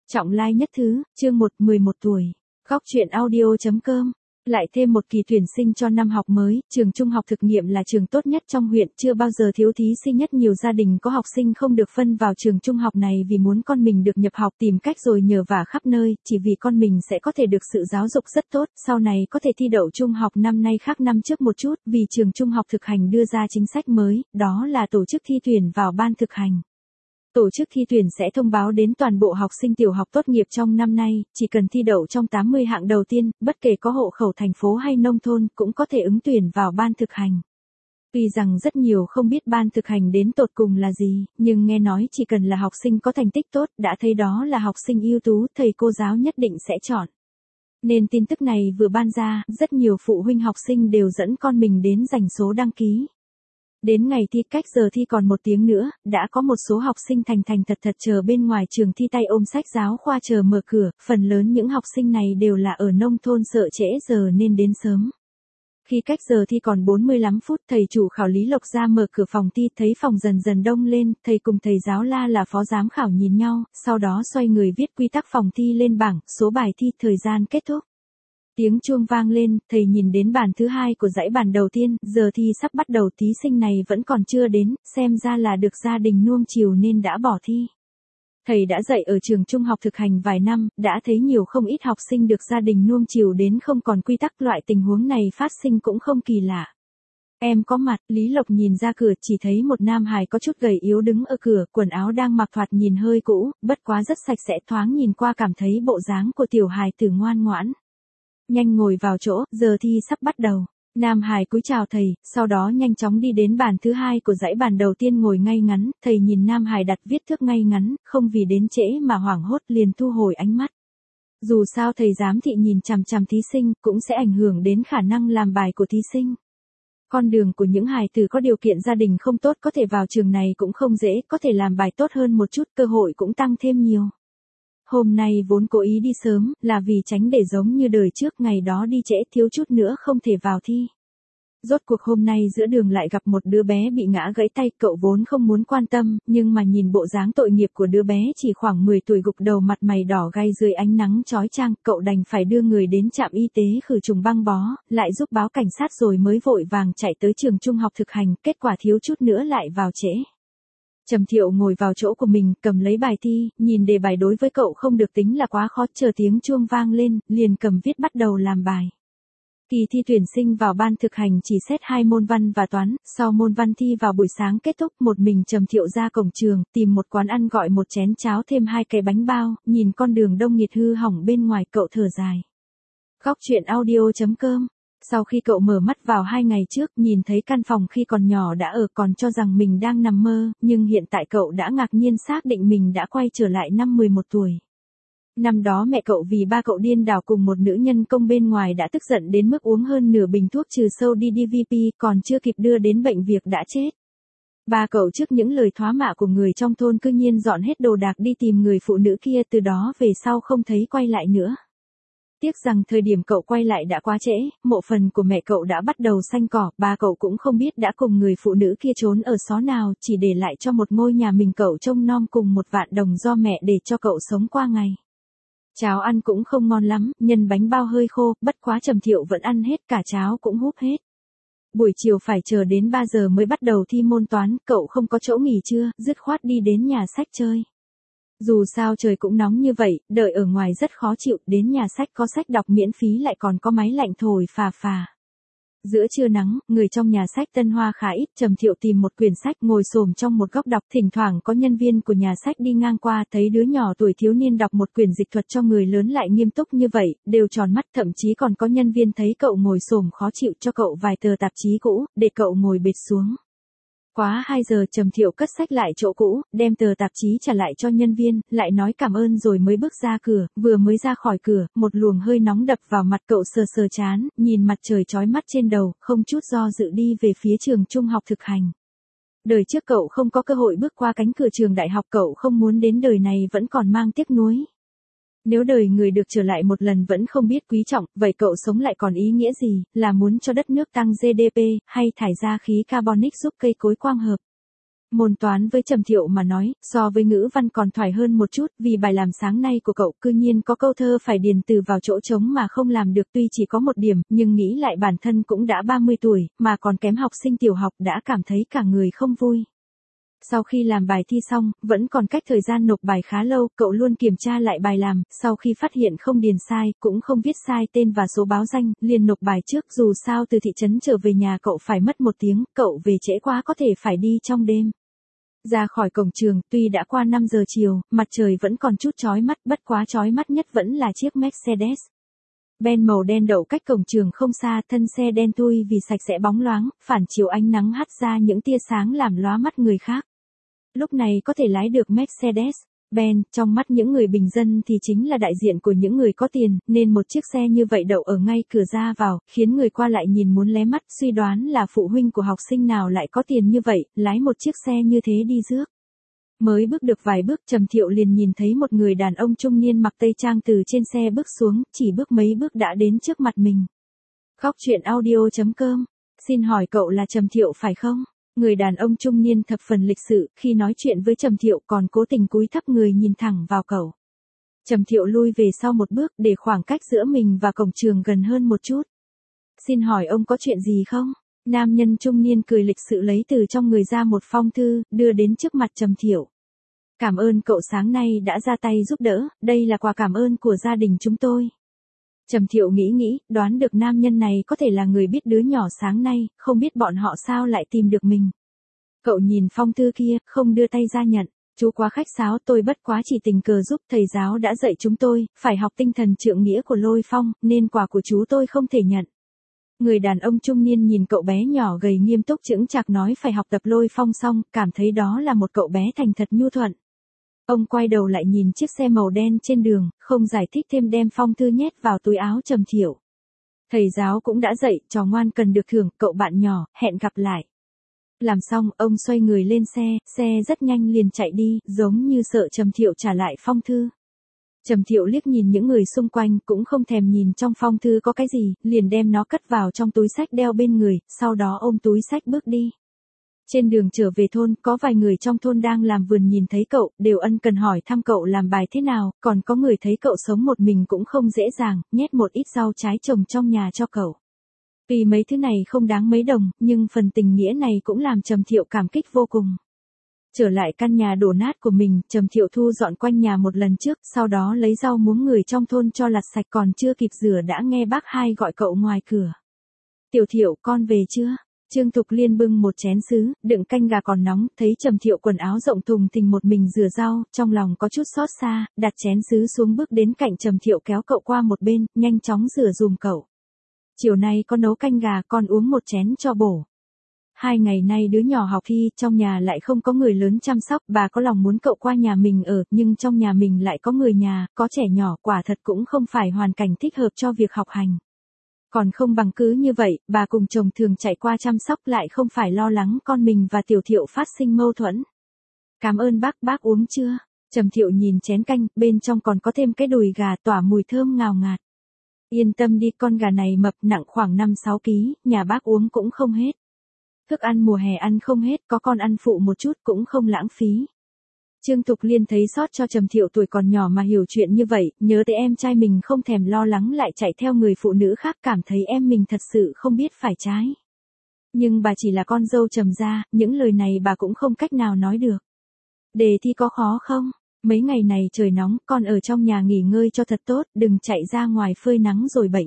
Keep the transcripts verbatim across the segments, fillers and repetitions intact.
Trọng lai nhất thứ, chương một, mười một tuổi. Góc truyện audio.com. Lại thêm một kỳ tuyển sinh cho năm học mới, trường trung học thực nghiệm là trường tốt nhất trong huyện, chưa bao giờ thiếu thí sinh nhất. Nhiều gia đình có học sinh không được phân vào trường trung học này vì muốn con mình được nhập học, tìm cách rồi nhờ vả khắp nơi, chỉ vì con mình sẽ có thể được sự giáo dục rất tốt, sau này có thể thi đậu trung học. Năm nay khác năm trước một chút, vì trường trung học thực hành đưa ra chính sách mới, đó là tổ chức thi tuyển vào ban thực hành. Tổ chức thi tuyển sẽ thông báo đến toàn bộ học sinh tiểu học tốt nghiệp trong năm nay, chỉ cần thi đậu trong tám mươi hạng đầu tiên, bất kể có hộ khẩu thành phố hay nông thôn, cũng có thể ứng tuyển vào ban thực hành. Tuy rằng rất nhiều không biết ban thực hành đến tột cùng là gì, nhưng nghe nói chỉ cần là học sinh có thành tích tốt, đã thấy đó là học sinh ưu tú, thầy cô giáo nhất định sẽ chọn. Nên tin tức này vừa ban ra, rất nhiều phụ huynh học sinh đều dẫn con mình đến dành số đăng ký. Đến ngày thi, cách giờ thi còn một tiếng nữa, đã có một số học sinh thành thành thật thật chờ bên ngoài trường thi tay ôm sách giáo khoa chờ mở cửa. Phần lớn những học sinh này đều là ở nông thôn, sợ trễ giờ nên đến sớm. Khi cách giờ thi còn bốn mươi lăm phút, thầy chủ khảo Lý Lộc ra mở cửa phòng thi, thấy phòng dần dần đông lên, thầy cùng thầy giáo La là phó giám khảo nhìn nhau, sau đó xoay người viết quy tắc phòng thi lên bảng, số bài thi, thời gian kết thúc. Tiếng chuông vang lên, thầy nhìn đến bàn thứ hai của dãy bàn đầu tiên, giờ thi sắp bắt đầu, thí sinh này vẫn còn chưa đến, xem ra là được gia đình nuông chiều nên đã bỏ thi. Thầy đã dạy ở trường trung học thực hành vài năm, đã thấy nhiều không ít học sinh được gia đình nuông chiều đến không còn quy tắc, loại tình huống này phát sinh cũng không kỳ lạ. Em có mặt, Lý Lộc nhìn ra cửa, chỉ thấy một nam hài có chút gầy yếu đứng ở cửa, quần áo đang mặc thoạt nhìn hơi cũ, bất quá rất sạch sẽ, thoáng nhìn qua cảm thấy bộ dáng của tiểu hài tử ngoan ngoãn. Nhanh ngồi vào chỗ, giờ thi sắp bắt đầu. Nam hài cúi chào thầy, sau đó nhanh chóng đi đến bàn thứ hai của dãy bàn đầu tiên ngồi ngay ngắn, thầy nhìn nam hài đặt viết thước ngay ngắn, không vì đến trễ mà hoảng hốt, liền thu hồi ánh mắt. Dù sao thầy giám thị nhìn chằm chằm thí sinh, cũng sẽ ảnh hưởng đến khả năng làm bài của thí sinh. Con đường của những hài tử có điều kiện gia đình không tốt có thể vào trường này cũng không dễ, có thể làm bài tốt hơn một chút, cơ hội cũng tăng thêm nhiều. Hôm nay vốn cố ý đi sớm, là vì tránh để giống như đời trước, ngày đó đi trễ thiếu chút nữa không thể vào thi. Rốt cuộc hôm nay giữa đường lại gặp một đứa bé bị ngã gãy tay, cậu vốn không muốn quan tâm, nhưng mà nhìn bộ dáng tội nghiệp của đứa bé chỉ khoảng mười tuổi, gục đầu mặt mày đỏ gay dưới ánh nắng chói chang, cậu đành phải đưa người đến trạm y tế khử trùng băng bó, lại giúp báo cảnh sát rồi mới vội vàng chạy tới trường trung học thực hành, kết quả thiếu chút nữa lại vào trễ. Trầm Thiệu ngồi vào chỗ của mình, cầm lấy bài thi, nhìn đề bài đối với cậu không được tính là quá khó, chờ tiếng chuông vang lên, liền cầm viết bắt đầu làm bài. Kỳ thi tuyển sinh vào ban thực hành chỉ xét hai môn văn và toán, sau môn văn thi vào buổi sáng kết thúc, một mình Trầm Thiệu ra cổng trường, tìm một quán ăn gọi một chén cháo thêm hai cái bánh bao, nhìn con đường đông nghịt hư hỏng bên ngoài, cậu thở dài. Góc truyện audio.com. Sau khi cậu mở mắt vào hai ngày trước, nhìn thấy căn phòng khi còn nhỏ đã ở, còn cho rằng mình đang nằm mơ, nhưng hiện tại cậu đã ngạc nhiên xác định mình đã quay trở lại năm mười một tuổi. Năm đó mẹ cậu vì ba cậu điên đảo cùng một nữ nhân công bên ngoài đã tức giận đến mức uống hơn nửa bình thuốc trừ sâu đi đê vê pê, còn chưa kịp đưa đến bệnh viện đã chết. Ba cậu trước những lời thoá mạ của người trong thôn cư nhiên dọn hết đồ đạc đi tìm người phụ nữ kia, từ đó về sau không thấy quay lại nữa. Tiếc rằng thời điểm cậu quay lại đã quá trễ, mộ phần của mẹ cậu đã bắt đầu xanh cỏ, ba cậu cũng không biết đã cùng người phụ nữ kia trốn ở xó nào, chỉ để lại cho một ngôi nhà mình cậu trông nom cùng một vạn đồng do mẹ để cho cậu sống qua ngày. Cháo ăn cũng không ngon lắm, nhân bánh bao hơi khô, bất quá Trầm Thiệu vẫn ăn hết, cả cháo cũng húp hết. Buổi chiều phải chờ đến ba giờ mới bắt đầu thi môn toán, cậu không có chỗ nghỉ trưa, dứt khoát đi đến nhà sách chơi. Dù sao trời cũng nóng như vậy, đợi ở ngoài rất khó chịu, đến nhà sách có sách đọc miễn phí lại còn có máy lạnh thổi phà phà. Giữa trưa nắng, người trong nhà sách Tân Hoa khá ít, Trầm Thiệu tìm một quyển sách ngồi xổm trong một góc đọc, thỉnh thoảng có nhân viên của nhà sách đi ngang qua, thấy đứa nhỏ tuổi thiếu niên đọc một quyển dịch thuật cho người lớn lại nghiêm túc như vậy, đều tròn mắt, thậm chí còn có nhân viên thấy cậu ngồi xổm khó chịu cho cậu vài tờ tạp chí cũ, để cậu ngồi bệt xuống. Quá hai giờ Trầm Thiệu cất sách lại chỗ cũ, đem tờ tạp chí trả lại cho nhân viên, lại nói cảm ơn rồi mới bước ra cửa, vừa mới ra khỏi cửa, một luồng hơi nóng đập vào mặt cậu, sờ sờ chán, nhìn mặt trời chói mắt trên đầu, không chút do dự đi về phía trường trung học thực hành. Đời trước cậu không có cơ hội bước qua cánh cửa trường đại học, cậu không muốn đến đời này vẫn còn mang tiếc nuối. Nếu đời người được trở lại một lần vẫn không biết quý trọng, vậy cậu sống lại còn ý nghĩa gì, là muốn cho đất nước tăng giê đê pê, hay thải ra khí carbonic giúp cây cối quang hợp. Môn toán với Trầm Thiệu mà nói, so với ngữ văn còn thoải hơn một chút, vì bài làm sáng nay của cậu cư nhiên có câu thơ phải điền từ vào chỗ trống mà không làm được, tuy chỉ có một điểm, nhưng nghĩ lại bản thân cũng đã ba mươi tuổi, mà còn kém học sinh tiểu học, đã cảm thấy cả người không vui. Sau khi làm bài thi xong, vẫn còn cách thời gian nộp bài khá lâu, cậu luôn kiểm tra lại bài làm, sau khi phát hiện không điền sai, cũng không viết sai tên và số báo danh, liền nộp bài trước, dù sao từ thị trấn trở về nhà cậu phải mất một tiếng, cậu về trễ quá có thể phải đi trong đêm. Ra khỏi cổng trường, tuy đã qua năm giờ chiều, mặt trời vẫn còn chút chói mắt, bất quá chói mắt nhất vẫn là chiếc Mercedes Benz màu đen đậu cách cổng trường không xa, thân xe đen thui vì sạch sẽ bóng loáng, phản chiếu ánh nắng hắt ra những tia sáng làm lóa mắt người khác. Lúc này có thể lái được Mercedes Benz, trong mắt những người bình dân thì chính là đại diện của những người có tiền, nên một chiếc xe như vậy đậu ở ngay cửa ra vào, khiến người qua lại nhìn muốn lé mắt, suy đoán là phụ huynh của học sinh nào lại có tiền như vậy, lái một chiếc xe như thế đi rước. Mới bước được vài bước, Trầm Thiệu liền nhìn thấy một người đàn ông trung niên mặc tây trang từ trên xe bước xuống, chỉ bước mấy bước đã đến trước mặt mình. Khóc chuyện audio chấm com, xin hỏi cậu là Trầm Thiệu phải không? Người đàn ông trung niên thập phần lịch sự, khi nói chuyện với Trầm Thiệu còn cố tình cúi thấp người nhìn thẳng vào cậu. Trầm Thiệu lui về sau một bước để khoảng cách giữa mình và cổng trường gần hơn một chút. Xin hỏi ông có chuyện gì không? Nam nhân trung niên cười lịch sự lấy từ trong người ra một phong thư, đưa đến trước mặt Trầm Thiệu. Cảm ơn cậu sáng nay đã ra tay giúp đỡ, đây là quà cảm ơn của gia đình chúng tôi. Trầm Thiệu nghĩ nghĩ, đoán được nam nhân này có thể là người biết đứa nhỏ sáng nay, không biết bọn họ sao lại tìm được mình. Cậu nhìn phong thư kia, không đưa tay ra nhận. Chú quá khách sáo, tôi bất quá chỉ tình cờ giúp, thầy giáo đã dạy chúng tôi, phải học tinh thần trượng nghĩa của Lôi Phong, nên quà của chú tôi không thể nhận. Người đàn ông trung niên nhìn cậu bé nhỏ gầy nghiêm túc chững chạc nói phải học tập Lôi Phong xong, cảm thấy đó là một cậu bé thành thật nhu thuận. Ông quay đầu lại nhìn chiếc xe màu đen trên đường, không giải thích thêm đem phong thư nhét vào túi áo Trầm Thiệu. Thầy giáo cũng đã dạy, trò ngoan cần được thưởng, cậu bạn nhỏ, hẹn gặp lại. Làm xong, ông xoay người lên xe, xe rất nhanh liền chạy đi, giống như sợ Trầm Thiệu trả lại phong thư. Trầm Thiệu liếc nhìn những người xung quanh, cũng không thèm nhìn trong phong thư có cái gì, liền đem nó cất vào trong túi xách đeo bên người, sau đó ôm túi xách bước đi. Trên đường trở về thôn, có vài người trong thôn đang làm vườn nhìn thấy cậu, đều ân cần hỏi thăm cậu làm bài thế nào, còn có người thấy cậu sống một mình cũng không dễ dàng, nhét một ít rau trái trồng trong nhà cho cậu. Vì mấy thứ này không đáng mấy đồng, nhưng phần tình nghĩa này cũng làm Trầm Thiệu cảm kích vô cùng. Trở lại căn nhà đổ nát của mình, Trầm Thiệu thu dọn quanh nhà một lần trước, sau đó lấy rau muống người trong thôn cho lặt sạch, còn chưa kịp rửa đã nghe bác hai gọi cậu ngoài cửa. Tiểu Thiệu, con về chưa? Trương Thục Liên bưng một chén sứ, đựng canh gà còn nóng, thấy Trầm Thiệu quần áo rộng thùng thình một mình rửa rau, trong lòng có chút xót xa, đặt chén sứ xuống bước đến cạnh Trầm Thiệu kéo cậu qua một bên, nhanh chóng rửa dùm cậu. Chiều nay con nấu canh gà, con uống một chén cho bổ. Hai ngày nay đứa nhỏ học thi, trong nhà lại không có người lớn chăm sóc, bà có lòng muốn cậu qua nhà mình ở, nhưng trong nhà mình lại có người nhà, có trẻ nhỏ, quả thật cũng không phải hoàn cảnh thích hợp cho việc học hành. Còn không bằng cứ như vậy, bà cùng chồng thường chạy qua chăm sóc lại không phải lo lắng con mình và Tiểu Thiệu phát sinh mâu thuẫn. Cảm ơn bác, bác uống chưa? Trầm Thiệu nhìn chén canh, bên trong còn có thêm cái đùi gà tỏa mùi thơm ngào ngạt. Yên tâm đi, con gà này mập nặng khoảng năm sáu ký, nhà bác uống cũng không hết. Thức ăn mùa hè ăn không hết, có con ăn phụ một chút cũng không lãng phí. Trương Thục Liên thấy xót cho Trầm Thiệu tuổi còn nhỏ mà hiểu chuyện như vậy, nhớ tới em trai mình không thèm lo lắng lại chạy theo người phụ nữ khác, cảm thấy em mình thật sự không biết phải trái. Nhưng bà chỉ là con dâu Trầm gia, những lời này bà cũng không cách nào nói được. Đề thi có khó không? Mấy ngày này trời nóng, con ở trong nhà nghỉ ngơi cho thật tốt, đừng chạy ra ngoài phơi nắng rồi bệnh.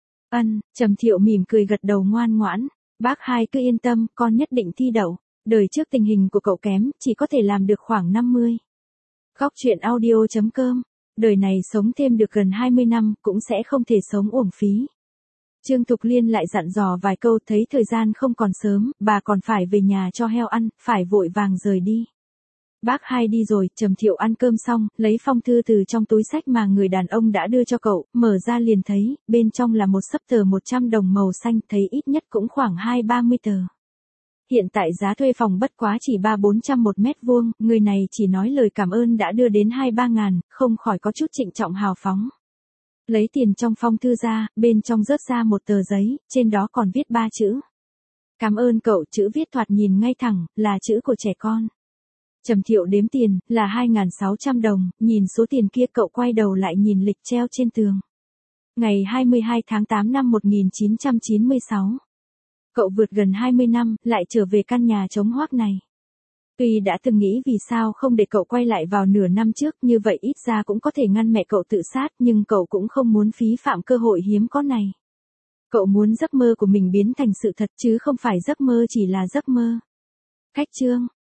Ân, Trầm Thiệu mỉm cười gật đầu ngoan ngoãn. Bác hai cứ yên tâm, con nhất định thi đậu. Đời trước tình hình của cậu kém, chỉ có thể làm được khoảng năm mươi. Khóc chuyện audio chấm com. Đời này sống thêm được gần hai mươi năm, cũng sẽ không thể sống uổng phí. Trương Thục Liên lại dặn dò vài câu, thấy thời gian không còn sớm, bà còn phải về nhà cho heo ăn, phải vội vàng rời đi. Bác hai đi rồi, Trầm Thiệu ăn cơm xong, lấy phong thư từ trong túi xách mà người đàn ông đã đưa cho cậu, mở ra liền thấy, bên trong là một xấp tờ một trăm đồng màu xanh, thấy ít nhất cũng khoảng hai ba mươi tờ. Hiện tại giá thuê phòng bất quá chỉ ba bốn trăm một mét vuông, người này chỉ nói lời cảm ơn đã đưa đến hai ba ngàn, không khỏi có chút trịnh trọng hào phóng. Lấy tiền trong phong thư ra, bên trong rớt ra một tờ giấy, trên đó còn viết ba chữ. Cảm ơn cậu, chữ viết thoạt nhìn ngay thẳng, là chữ của trẻ con. Trầm Thiệu đếm tiền, là hai nghìn sáu trăm đồng, nhìn số tiền kia cậu quay đầu lại nhìn lịch treo trên tường. Ngày hai mươi hai tháng tám năm một nghìn chín trăm chín mươi sáu. Cậu vượt gần hai mươi năm, lại trở về căn nhà trống hoác này. Tuy đã từng nghĩ vì sao không để cậu quay lại vào nửa năm trước, như vậy ít ra cũng có thể ngăn mẹ cậu tự sát, nhưng cậu cũng không muốn phí phạm cơ hội hiếm có này. Cậu muốn giấc mơ của mình biến thành sự thật chứ không phải giấc mơ chỉ là giấc mơ. Khách chương.